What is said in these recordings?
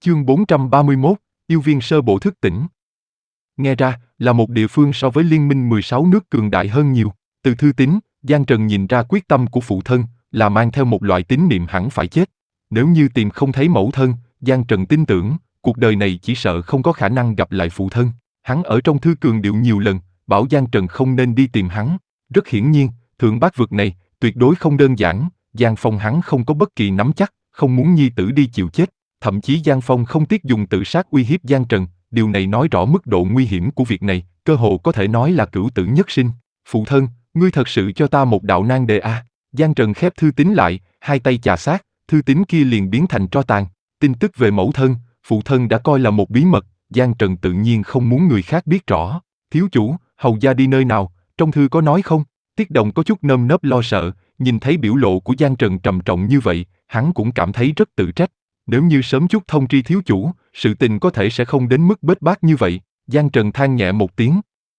Chương 431, yêu viên sơ bộ thức tỉnh. Nghe ra, là một địa phương so với liên minh 16 nước cường đại hơn nhiều. Từ thư tín, Giang Trần nhìn ra quyết tâm của phụ thân, là mang theo một loại tín niệm hẳn phải chết. Nếu như tìm không thấy mẫu thân, Giang Trần tin tưởng, cuộc đời này chỉ sợ không có khả năng gặp lại phụ thân. Hắn ở trong thư cường điệu nhiều lần, bảo Giang Trần không nên đi tìm hắn. Rất hiển nhiên, thượng bát vực này, tuyệt đối không đơn giản, Giang Phong hắn không có bất kỳ nắm chắc, không muốn nhi tử đi chịu chết. Thậm chí Giang Phong không tiếc dùng tự sát uy hiếp Giang Trần, điều này nói rõ mức độ nguy hiểm của việc này, cơ hồ có thể nói là cửu tử nhất sinh. Phụ thân, ngươi thật sự cho ta một đạo nan đề à? Giang Trần khép thư tín lại, hai tay chà sát, thư tín kia liền biến thành tro tàn. Tin tức về mẫu thân, phụ thân đã coi là một bí mật, Giang Trần tự nhiên không muốn người khác biết rõ. Thiếu chủ, hầu gia đi nơi nào, trong thư có nói không? Tiết Đồng có chút nơm nớp lo sợ, nhìn thấy biểu lộ của Giang Trần trầm trọng như vậy, hắn cũng cảm thấy rất tự trách. Nếu như sớm chút thông tri thiếu chủ, sự tình có thể sẽ không đến mức bết bát như vậy. Giang Trần than nhẹ một tiếng.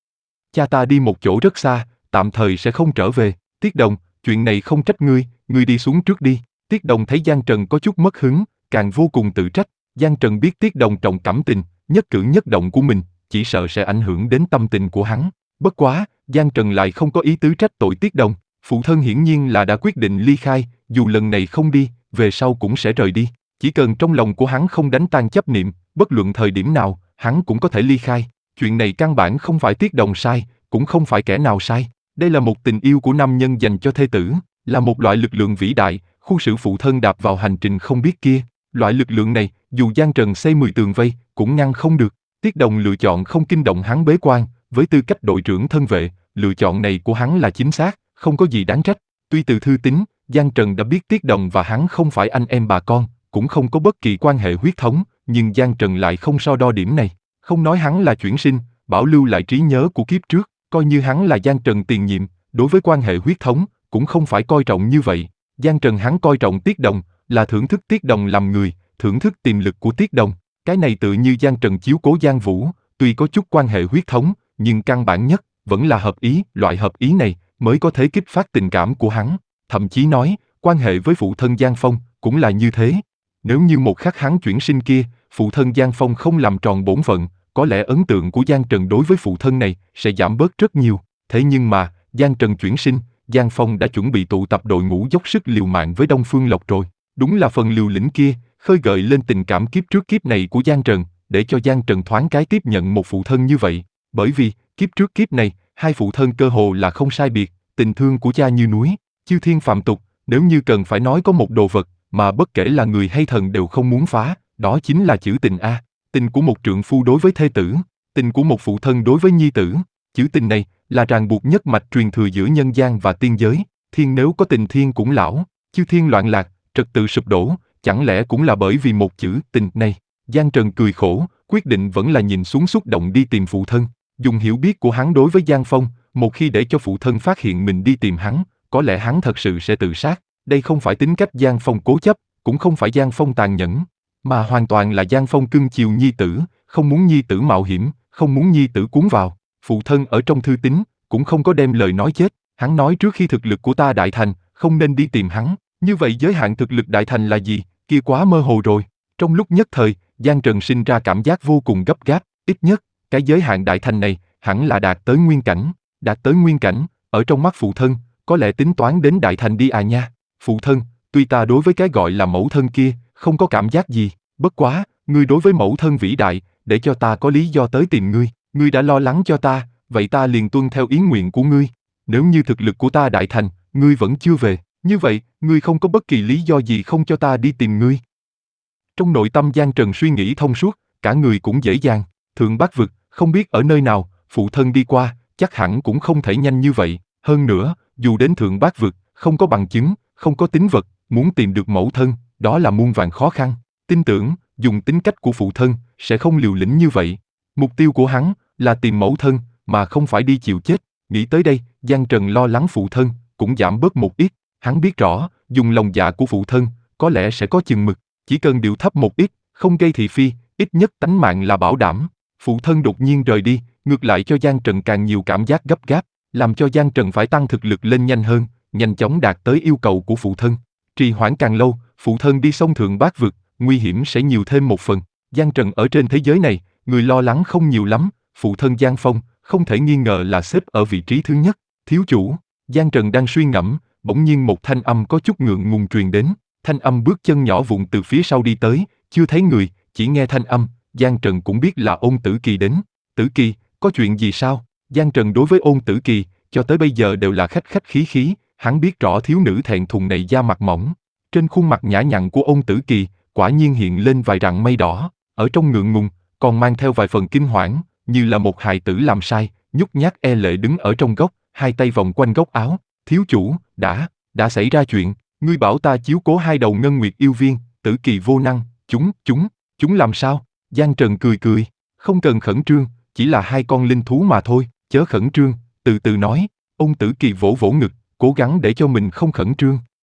Cha ta đi một chỗ rất xa, tạm thời sẽ không trở về. Tiết Đồng, chuyện này không trách ngươi đi xuống trước đi. Tiết Đồng thấy Giang Trần có chút mất hứng, càng vô cùng tự trách. Giang Trần biết Tiết Đồng trọng cảm tình, nhất cử nhất động của mình, chỉ sợ sẽ ảnh hưởng đến tâm tình của hắn. Bất quá, Giang Trần lại không có ý tứ trách tội Tiết Đồng. Phụ thân hiển nhiên là đã quyết định ly khai, dù lần này không đi, về sau cũng sẽ rời đi. Chỉ cần trong lòng của hắn không đánh tan chấp niệm, bất luận thời điểm nào, hắn cũng có thể ly khai. Chuyện này căn bản không phải Tiết Đồng sai, cũng không phải kẻ nào sai. Đây là một tình yêu của nam nhân dành cho thê tử, là một loại lực lượng vĩ đại, khu xử phụ thân đạp vào hành trình không biết kia. Loại lực lượng này, dù Giang Trần xây 10 tường vây, cũng ngăn không được. Tiết Đồng lựa chọn không kinh động hắn bế quan, với tư cách đội trưởng thân vệ, lựa chọn này của hắn là chính xác, không có gì đáng trách. Tuy từ thư tín, Giang Trần đã biết Tiết Đồng và hắn không phải anh em bà con, cũng không có bất kỳ quan hệ huyết thống, nhưng Giang Trần lại không so đo điểm này. Không nói hắn là chuyển sinh, bảo lưu lại trí nhớ của kiếp trước, coi như hắn là Giang Trần tiền nhiệm, đối với quan hệ huyết thống, cũng không phải coi trọng như vậy. Giang Trần hắn coi trọng Tiết Đồng, là thưởng thức Tiết Đồng làm người, thưởng thức tiềm lực của Tiết Đồng. Cái này tự như Giang Trần chiếu cố Giang Vũ, tuy có chút quan hệ huyết thống, nhưng căn bản nhất, vẫn là hợp ý, loại hợp ý này, mới có thể kích phát tình cảm của hắn. Thậm chí nói, quan hệ với phụ thân Giang Phong, cũng là như thế. Nếu như một khắc hắn chuyển sinh kia, phụ thân Giang Phong không làm tròn bổn phận, có lẽ ấn tượng của Giang Trần đối với phụ thân này sẽ giảm bớt rất nhiều. Thế nhưng mà, Giang Trần chuyển sinh, Giang Phong đã chuẩn bị tụ tập đội ngũ dốc sức liều mạng với Đông Phương Lộc rồi. Đúng là phần liều lĩnh kia, khơi gợi lên tình cảm kiếp trước kiếp này của Giang Trần, để cho Giang Trần thoáng cái tiếp nhận một phụ thân như vậy. Bởi vì, kiếp trước kiếp này, hai phụ thân cơ hồ là không sai biệt, tình thương của cha như núi, chư thiên phàm tục, nếu như cần phải nói có một đồ vật, mà bất kể là người hay thần đều không muốn phá, đó chính là chữ tình a. Tình của một trượng phu đối với thê tử, tình của một phụ thân đối với nhi tử. Chữ tình này là ràng buộc nhất mạch truyền thừa giữa nhân gian và tiên giới. Thiên nếu có tình thiên cũng lão, chư thiên loạn lạc, trật tự sụp đổ, chẳng lẽ cũng là bởi vì một chữ tình này? Giang Trần cười khổ, quyết định vẫn là nhìn xuống xúc động đi tìm phụ thân. Dùng hiểu biết của hắn đối với Giang Phong, một khi để cho phụ thân phát hiện mình đi tìm hắn, có lẽ hắn thật sự sẽ tự sát. Đây không phải tính cách Giang Phong cố chấp, cũng không phải Giang Phong tàn nhẫn, mà hoàn toàn là Giang Phong cưng chiều nhi tử, không muốn nhi tử mạo hiểm, không muốn nhi tử cuốn vào. Phụ thân ở trong thư tín, cũng không có đem lời nói chết, hắn nói trước khi thực lực của ta đại thành, không nên đi tìm hắn. Như vậy giới hạn thực lực đại thành là gì, kia quá mơ hồ rồi. Trong lúc nhất thời, Giang Trần sinh ra cảm giác vô cùng gấp gáp, ít nhất, cái giới hạn đại thành này, hẳn là đạt tới nguyên cảnh. Đạt tới nguyên cảnh, ở trong mắt phụ thân, có lẽ tính toán đến đại thành đi à nha. Phụ thân, tuy ta đối với cái gọi là mẫu thân kia, không có cảm giác gì, bất quá, ngươi đối với mẫu thân vĩ đại, để cho ta có lý do tới tìm ngươi đã lo lắng cho ta, vậy ta liền tuân theo ý nguyện của ngươi. Nếu như thực lực của ta đại thành, ngươi vẫn chưa về, như vậy, ngươi không có bất kỳ lý do gì không cho ta đi tìm ngươi. Trong nội tâm Giang Trần suy nghĩ thông suốt, cả người cũng dễ dàng. Thượng Bát Vực, không biết ở nơi nào, phụ thân đi qua, chắc hẳn cũng không thể nhanh như vậy. Hơn nữa, dù đến Thượng Bát Vực, không có bằng chứng, không có tín vật, muốn tìm được mẫu thân, đó là muôn vàn khó khăn. Tin tưởng, dùng tính cách của phụ thân, sẽ không liều lĩnh như vậy. Mục tiêu của hắn, là tìm mẫu thân, mà không phải đi chịu chết. Nghĩ tới đây, Giang Trần lo lắng phụ thân, cũng giảm bớt một ít. Hắn biết rõ, dùng lòng dạ của phụ thân, có lẽ sẽ có chừng mực. Chỉ cần điệu thấp một ít, không gây thị phi, ít nhất tánh mạng là bảo đảm. Phụ thân đột nhiên rời đi, ngược lại cho Giang Trần càng nhiều cảm giác gấp gáp, làm cho Giang Trần phải tăng thực lực lên nhanh hơn, nhanh chóng đạt tới yêu cầu của phụ thân. Trì hoãn càng lâu, phụ thân đi sông Thượng Bát Vực, nguy hiểm sẽ nhiều thêm một phần. Giang Trần ở trên thế giới này, người lo lắng không nhiều lắm, phụ thân Giang Phong, không thể nghi ngờ là xếp ở vị trí thứ nhất. Thiếu chủ, Giang Trần đang suy ngẫm, bỗng nhiên một thanh âm có chút ngượng ngùng truyền đến. Thanh âm bước chân nhỏ vụn từ phía sau đi tới, chưa thấy người, chỉ nghe thanh âm, Giang Trần cũng biết là Ôn Tử Kỳ đến. Tử Kỳ, có chuyện gì sao? Giang Trần đối với Ôn Tử Kỳ, cho tới bây giờ đều là khách khách khí khí, hắn biết rõ thiếu nữ thẹn thùng này da mặt mỏng. Trên khuôn mặt nhã nhặn của Ôn Tử Kỳ, quả nhiên hiện lên vài rặng mây đỏ, ở trong ngượng ngùng, còn mang theo vài phần kinh hoảng, như là một hài tử làm sai, nhút nhát e lệ đứng ở trong góc, hai tay vòng quanh góc áo. Thiếu chủ, đã xảy ra chuyện, ngươi bảo ta chiếu cố hai đầu ngân nguyệt yêu viên, Tử Kỳ vô năng, chúng làm sao? Giang Trần cười cười, không cần khẩn trương, chỉ là hai con linh thú mà thôi, chớ khẩn trương, từ từ nói. Ôn Tử Kỳ vỗ vỗ ngực, cố gắng để cho mình không khẩn trương.